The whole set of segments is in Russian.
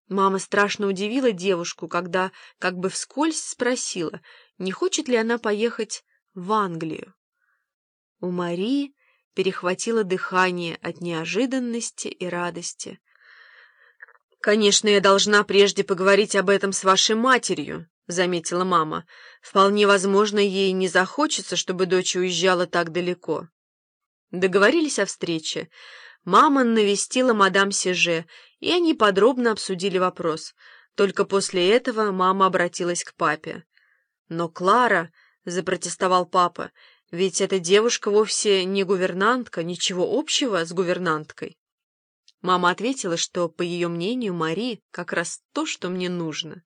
Мама страшно удивила девушку, когда как бы вскользь спросила, не хочет ли она поехать в Англию. У Марии перехватило дыхание от неожиданности и радости. «Конечно, я должна прежде поговорить об этом с вашей матерью», — заметила мама. «Вполне возможно, ей не захочется, чтобы дочь уезжала так далеко». Договорились о встрече. Мама навестила мадам Сиже, и они подробно обсудили вопрос. Только после этого мама обратилась к папе. «Но Клара», — запротестовал папа, — «ведь эта девушка вовсе не гувернантка, ничего общего с гувернанткой». Мама ответила, что, по ее мнению, Мари как раз то, что мне нужно.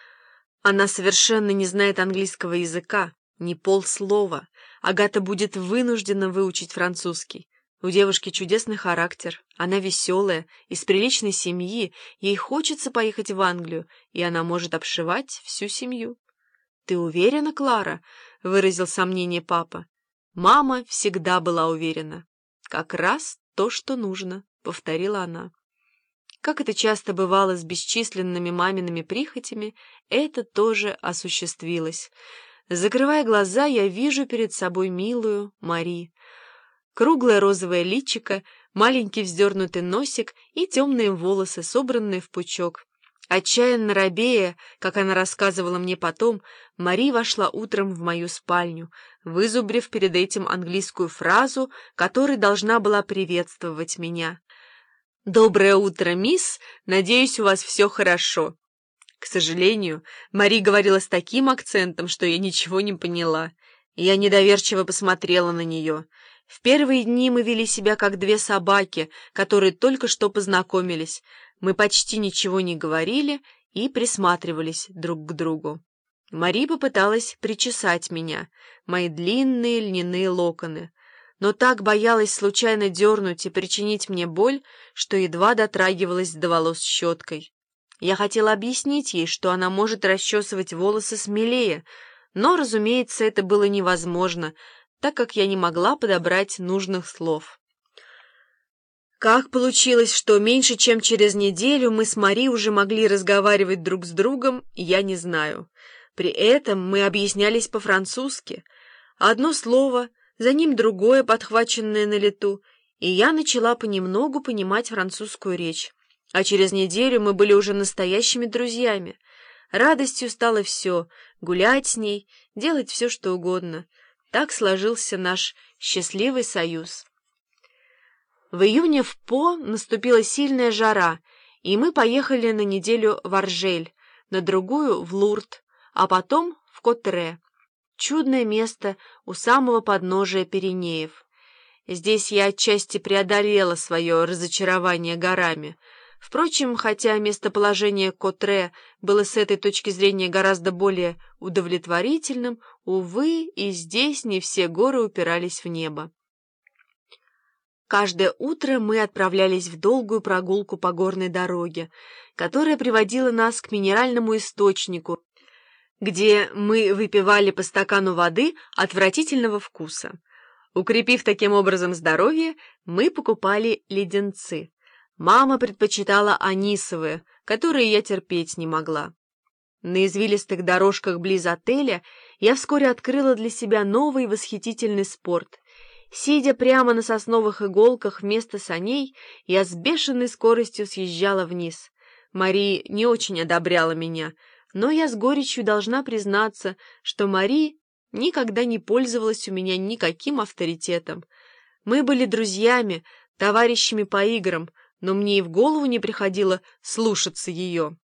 Она совершенно не знает английского языка, ни полслова. Агата будет вынуждена выучить французский. У девушки чудесный характер, она веселая, из приличной семьи, ей хочется поехать в Англию, и она может обшивать всю семью. «Ты уверена, Клара?» — выразил сомнение папа. Мама всегда была уверена. «Как раз то, что нужно», — повторила она. Как это часто бывало с бесчисленными мамиными прихотями, это тоже осуществилось. Закрывая глаза, я вижу перед собой милую Мари. Круглое розовое личико, маленький вздернутый носик и темные волосы, собранные в пучок. Отчаянно робея, как она рассказывала мне потом, Мари вошла утром в мою спальню, вызубрив перед этим английскую фразу, которой должна была приветствовать меня. «Доброе утро, мисс! Надеюсь, у вас все хорошо». К сожалению, Мари говорила с таким акцентом, что я ничего не поняла. Я недоверчиво посмотрела на нее. В первые дни мы вели себя как две собаки, которые только что познакомились. Мы почти ничего не говорили и присматривались друг к другу. Мари попыталась причесать меня, мои длинные льняные локоны, но так боялась случайно дернуть и причинить мне боль, что едва дотрагивалась до волос щеткой. Я хотела объяснить ей, что она может расчесывать волосы смелее, но, разумеется, это было невозможно, так как я не могла подобрать нужных слов. Как получилось, что меньше чем через неделю мы с Мари уже могли разговаривать друг с другом, я не знаю. При этом мы объяснялись по-французски. Одно слово, за ним другое, подхваченное на лету, и я начала понемногу понимать французскую речь. А через неделю мы были уже настоящими друзьями. Радостью стало все — гулять с ней, делать все, что угодно. Так сложился наш счастливый союз. В июне в По наступила сильная жара, и мы поехали на неделю в Аржель, на другую — в Лурд, а потом в Котре. Чудное место у самого подножия Пиренеев. Здесь я отчасти преодолела свое разочарование горами. Впрочем, хотя местоположение Котре было с этой точки зрения гораздо более удовлетворительным, увы, и здесь не все горы упирались в небо. Каждое утро мы отправлялись в долгую прогулку по горной дороге, которая приводила нас к минеральному источнику, где мы выпивали по стакану воды отвратительного вкуса. Укрепив таким образом здоровье, мы покупали леденцы. Мама предпочитала анисовые, которые я терпеть не могла. На извилистых дорожках близ отеля я вскоре открыла для себя новый восхитительный спорт. Сидя прямо на сосновых иголках вместо саней, я с бешеной скоростью съезжала вниз. Мари не очень одобряла меня, но я с горечью должна признаться, что Мари никогда не пользовалась у меня никаким авторитетом. Мы были друзьями, товарищами по играм, но мне и в голову не приходило слушаться ее.